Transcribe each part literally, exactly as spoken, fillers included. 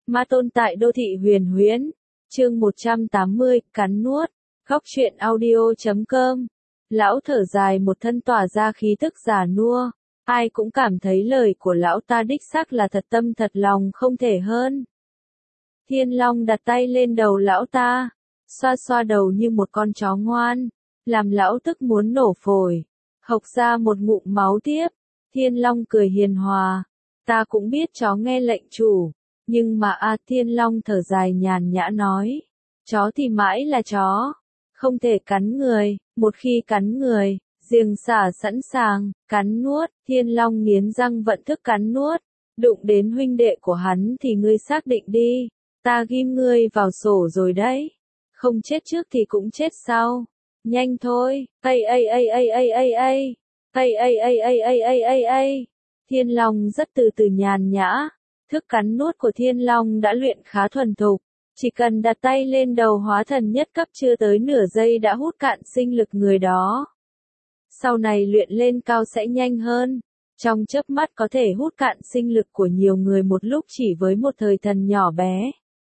Ma tôn tại đô thị huyền huyễn. Chương một trăm tám mươi, cắn nuốt. Góc truyện audio chấm com. Lão thở dài một thân tỏa ra khí tức già nua. Ai cũng cảm thấy lời của lão ta đích xác là thật tâm thật lòng không thể hơn. Thiên Long đặt tay lên đầu lão ta, xoa xoa đầu như một con chó ngoan, làm lão tức muốn nổ phổi, hộc ra một ngụm máu tiếp. Thiên Long cười hiền hòa, ta cũng biết chó nghe lệnh chủ, nhưng mà a Thiên Long thở dài nhàn nhã nói, chó thì mãi là chó, không thể cắn người, một khi cắn người, giềng xả sẵn sàng, cắn nuốt. Thiên Long nghiến răng vận thức cắn nuốt, đụng đến huynh đệ của hắn thì ngươi xác định đi, ta ghim ngươi vào sổ rồi đấy, không chết trước thì cũng chết sau, nhanh thôi, ây ây ây ây ây ây ây, ây ây ây ây ây ây ây ây. Thiên Long rất từ từ nhàn nhã, thức cắn nuốt của Thiên Long đã luyện khá thuần thục, chỉ cần đặt tay lên đầu hóa thần nhất cấp chưa tới nửa giây đã hút cạn sinh lực người đó. Sau này luyện lên cao sẽ nhanh hơn, trong chớp mắt có thể hút cạn sinh lực của nhiều người một lúc chỉ với một thời thần nhỏ bé.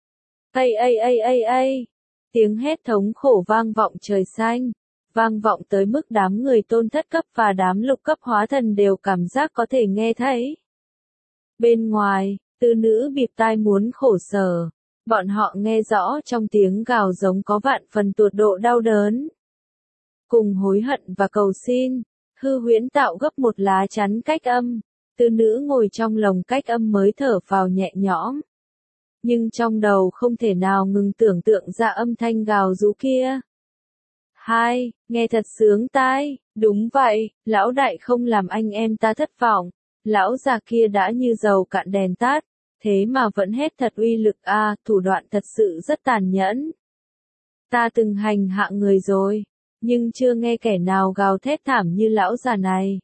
Ây ây ây ây ây, tiếng hét thống khổ vang vọng trời xanh, vang vọng tới mức đám người tôn thất cấp và đám lục cấp hóa thần đều cảm giác có thể nghe thấy. Bên ngoài, tư nữ bịt tai muốn khổ sở, bọn họ nghe rõ trong tiếng gào giống có vạn phần tột độ đau đớn. Cùng hối hận và cầu xin, hư huyễn tạo gấp một lá chắn cách âm, tư nữ ngồi trong lồng cách âm mới thở phào nhẹ nhõm. Nhưng trong đầu không thể nào ngừng tưởng tượng ra âm thanh gào rú kia. Hai, nghe thật sướng tai, đúng vậy, lão đại không làm anh em ta thất vọng, lão già kia đã như dầu cạn đèn tắt, thế mà vẫn hét thật uy lực a, à, thủ đoạn thật sự rất tàn nhẫn. Ta từng hành hạ người rồi, nhưng chưa nghe kẻ nào gào thét thảm như lão già này.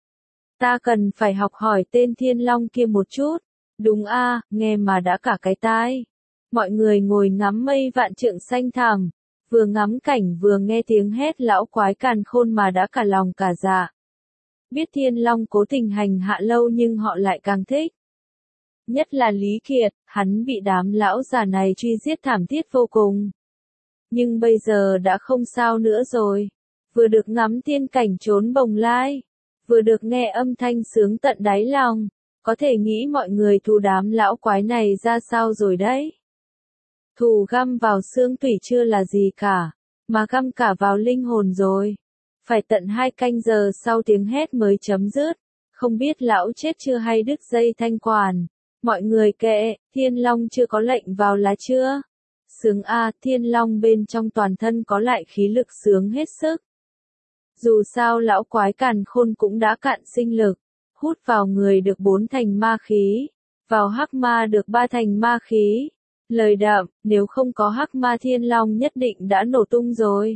Ta cần phải học hỏi tên Thiên Long kia một chút. Đúng a, à, nghe mà đã cả cái tai. Mọi người ngồi ngắm mây vạn trượng xanh thẳm, vừa ngắm cảnh vừa nghe tiếng hét lão quái càn khôn mà đã cả lòng cả dạ. Biết Thiên Long cố tình hành hạ lâu nhưng họ lại càng thích. Nhất là Lý Kiệt, hắn bị đám lão già này truy giết thảm thiết vô cùng. Nhưng bây giờ đã không sao nữa rồi. Vừa được ngắm tiên cảnh trốn bồng lai, vừa được nghe âm thanh sướng tận đáy lòng. Có thể nghĩ mọi người thù đám lão quái này ra sao rồi đấy. Thù găm vào xương tủy chưa là gì cả, mà găm cả vào linh hồn rồi. Phải tận hai canh giờ sau tiếng hét mới chấm dứt, không biết lão chết chưa hay đứt dây thanh quản. Mọi người kệ, Thiên Long chưa có lệnh vào là chưa? Sướng a, à, Thiên Long bên trong toàn thân có lại khí lực sướng hết sức. Dù sao lão quái càn khôn cũng đã cạn sinh lực. Hút vào người được bốn thành ma khí, vào hắc ma được ba thành ma khí. Lời đạm, nếu không có hắc ma Thiên Long nhất định đã nổ tung rồi.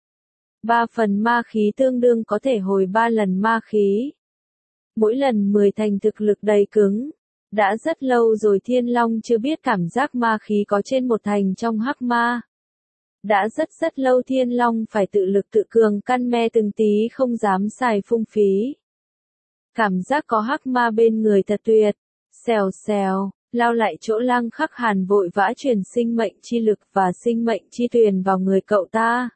Ba phần ma khí tương đương có thể hồi ba lần ma khí. Mỗi lần mười thành thực lực đầy cứng. Đã rất lâu rồi Thiên Long chưa biết cảm giác ma khí có trên một thành trong hắc ma. Đã rất rất lâu Thiên Long phải tự lực tự cường căn me từng tí không dám xài phung phí. Cảm giác có hắc ma bên người thật tuyệt. Xèo xèo, lao lại chỗ Lăng Khắc Hàn vội vã truyền sinh mệnh chi lực và sinh mệnh chi tuyền vào người cậu ta.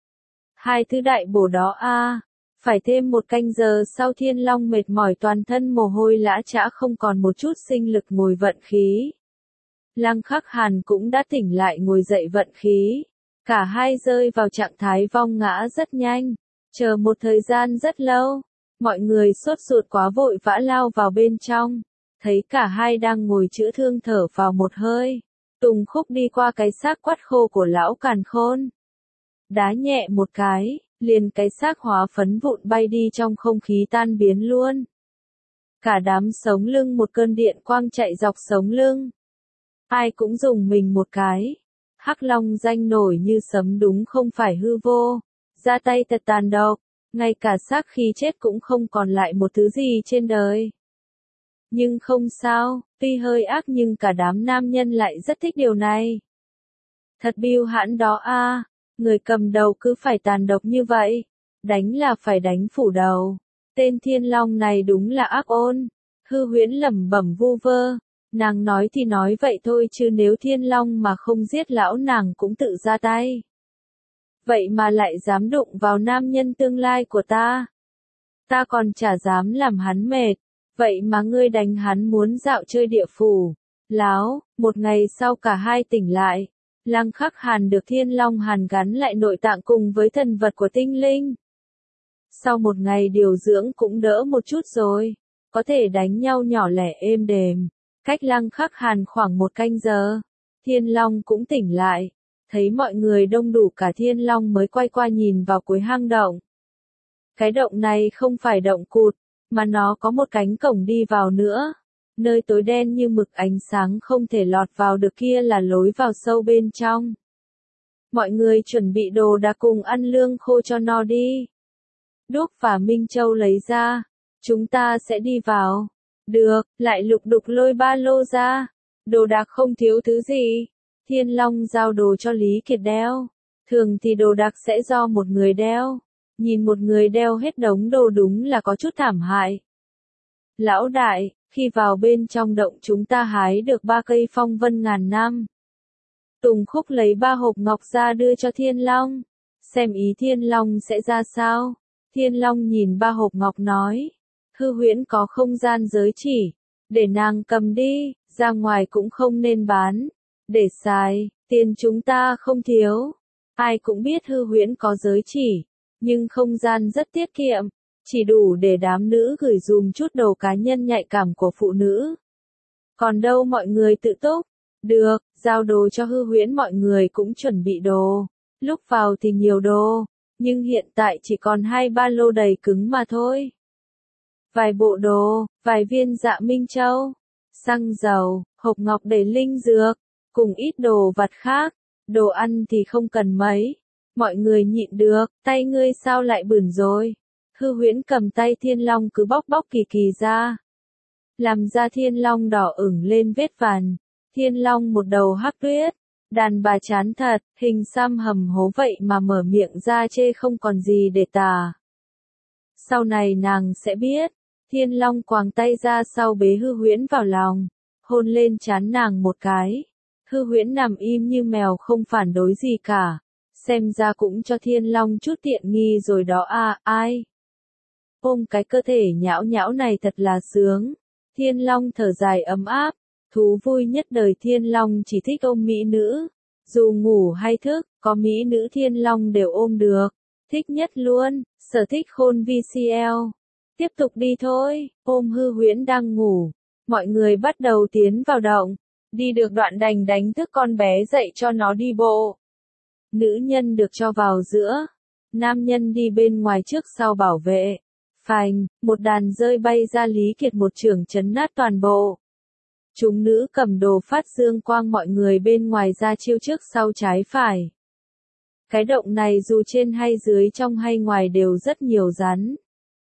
Hai thứ đại bổ đó a, à, phải thêm một canh giờ sau Thiên Long mệt mỏi toàn thân mồ hôi lã chã không còn một chút sinh lực ngồi vận khí. Lăng Khắc Hàn cũng đã tỉnh lại ngồi dậy vận khí. Cả hai rơi vào trạng thái vong ngã rất nhanh. Chờ một thời gian rất lâu. Mọi người sốt ruột quá vội vã lao vào bên trong, thấy cả hai đang ngồi chữa thương thở vào một hơi. Tùng Khúc đi qua cái xác quắt khô của lão càn khôn. Đá nhẹ một cái, liền cái xác hóa phấn vụn bay đi trong không khí tan biến luôn. Cả đám sống lưng một cơn điện quang chạy dọc sống lưng. Ai cũng dùng mình một cái. Hắc Long danh nổi như sấm đúng không phải hư vô, ra tay thật tàn độc. Ngay cả xác khi chết cũng không còn lại một thứ gì trên đời. Nhưng không sao, tuy hơi ác nhưng cả đám nam nhân lại rất thích điều này. Thật bưu hãn đó a, à, người cầm đầu cứ phải tàn độc như vậy. Đánh là phải đánh phủ đầu. Tên Thiên Long này đúng là ác ôn. Hư huyễn lẩm bẩm vu vơ. Nàng nói thì nói vậy thôi chứ nếu Thiên Long mà không giết lão nàng cũng tự ra tay. Vậy mà lại dám đụng vào nam nhân tương lai của ta. Ta còn chả dám làm hắn mệt. Vậy mà ngươi đánh hắn muốn dạo chơi địa phủ. Láo, một ngày sau cả hai tỉnh lại. Lăng Khắc Hàn được Thiên Long hàn gắn lại nội tạng cùng với thần vật của tinh linh. Sau một ngày điều dưỡng cũng đỡ một chút rồi. Có thể đánh nhau nhỏ lẻ êm đềm. Cách Lăng Khắc Hàn khoảng một canh giờ. Thiên Long cũng tỉnh lại. Thấy mọi người đông đủ cả Thiên Long mới quay qua nhìn vào cuối hang động. Cái động này không phải động cụt, mà nó có một cánh cổng đi vào nữa. Nơi tối đen như mực ánh sáng không thể lọt vào được kia là lối vào sâu bên trong. Mọi người chuẩn bị đồ đạc cùng ăn lương khô cho no đi. Đúc và Minh Châu lấy ra. Chúng ta sẽ đi vào. Được, lại lục đục lôi ba lô ra. Đồ đạc không thiếu thứ gì. Thiên Long giao đồ cho Lý Kiệt đeo. Thường thì đồ đạc sẽ do một người đeo. Nhìn một người đeo hết đống đồ đúng là có chút thảm hại. Lão đại, khi vào bên trong động chúng ta hái được ba cây phong vân ngàn năm. Tùng Khúc lấy ba hộp ngọc ra đưa cho Thiên Long. Xem ý Thiên Long sẽ ra sao. Thiên Long nhìn ba hộp ngọc nói. Hư Huyễn có không gian giới chỉ. Để nàng cầm đi, ra ngoài cũng không nên bán. Để xài, tiền chúng ta không thiếu. Ai cũng biết Hư Huyễn có giới chỉ. Nhưng không gian rất tiết kiệm. Chỉ đủ để đám nữ gửi dùm chút đồ cá nhân nhạy cảm của phụ nữ. Còn đâu mọi người tự túc. Được, giao đồ cho Hư Huyễn mọi người cũng chuẩn bị đồ. Lúc vào thì nhiều đồ. Nhưng hiện tại chỉ còn hai ba lô đầy cứng mà thôi. Vài bộ đồ, vài viên dạ Minh Châu, xăng dầu, hộp ngọc đầy linh dược, cùng ít đồ vặt khác. Đồ ăn thì không cần mấy. Mọi người nhịn được, tay ngươi sao lại bẩn rồi. Hư Huyễn cầm tay Thiên Long cứ bóc bóc kỳ kỳ ra. Làm ra Thiên Long đỏ ửng lên vết vằn. Thiên Long một đầu hắc tuyết. Đàn bà chán thật, hình xăm hầm hố vậy mà mở miệng ra chê không còn gì để tả. Sau này nàng sẽ biết. Thiên Long quàng tay ra sau bế Hư Huyễn vào lòng. Hôn lên trán nàng một cái. Hư Huyễn nằm im như mèo không phản đối gì cả. Xem ra cũng cho Thiên Long chút tiện nghi rồi đó à, ai? Ôm cái cơ thể nhão nhão này thật là sướng. Thiên Long thở dài ấm áp. Thú vui nhất đời Thiên Long chỉ thích ôm mỹ nữ. Dù ngủ hay thức, có mỹ nữ Thiên Long đều ôm được. Thích nhất luôn, sở thích khôn vê xê lờ. Tiếp tục đi thôi, ôm Hư Huyễn đang ngủ. Mọi người bắt đầu tiến vào động. Đi được đoạn đành đánh thức con bé dậy cho nó đi bộ. Nữ nhân được cho vào giữa. Nam nhân đi bên ngoài trước sau bảo vệ. Phành, một đàn rơi bay ra Lý Kiệt một chưởng chấn nát toàn bộ. Chúng nữ cầm đồ phát dương quang mọi người bên ngoài ra chiêu trước sau trái phải. Cái động này dù trên hay dưới trong hay ngoài đều rất nhiều rắn.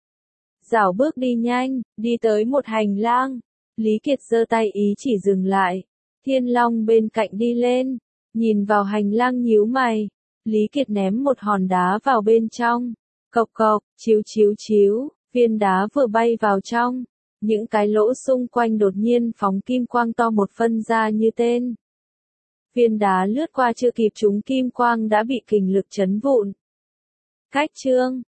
Dảo bước đi nhanh, đi tới một hành lang. Lý Kiệt giơ tay ý chỉ dừng lại. Thiên Long bên cạnh đi lên. Nhìn vào hành lang nhíu mày. Lý Kiệt ném một hòn đá vào bên trong. Cộc cộc, chiếu chiếu chiếu, viên đá vừa bay vào trong. Những cái lỗ xung quanh đột nhiên phóng kim quang to một phân ra như tên. Viên đá lướt qua chưa kịp trúng kim quang đã bị kình lực chấn vụn. Cách chương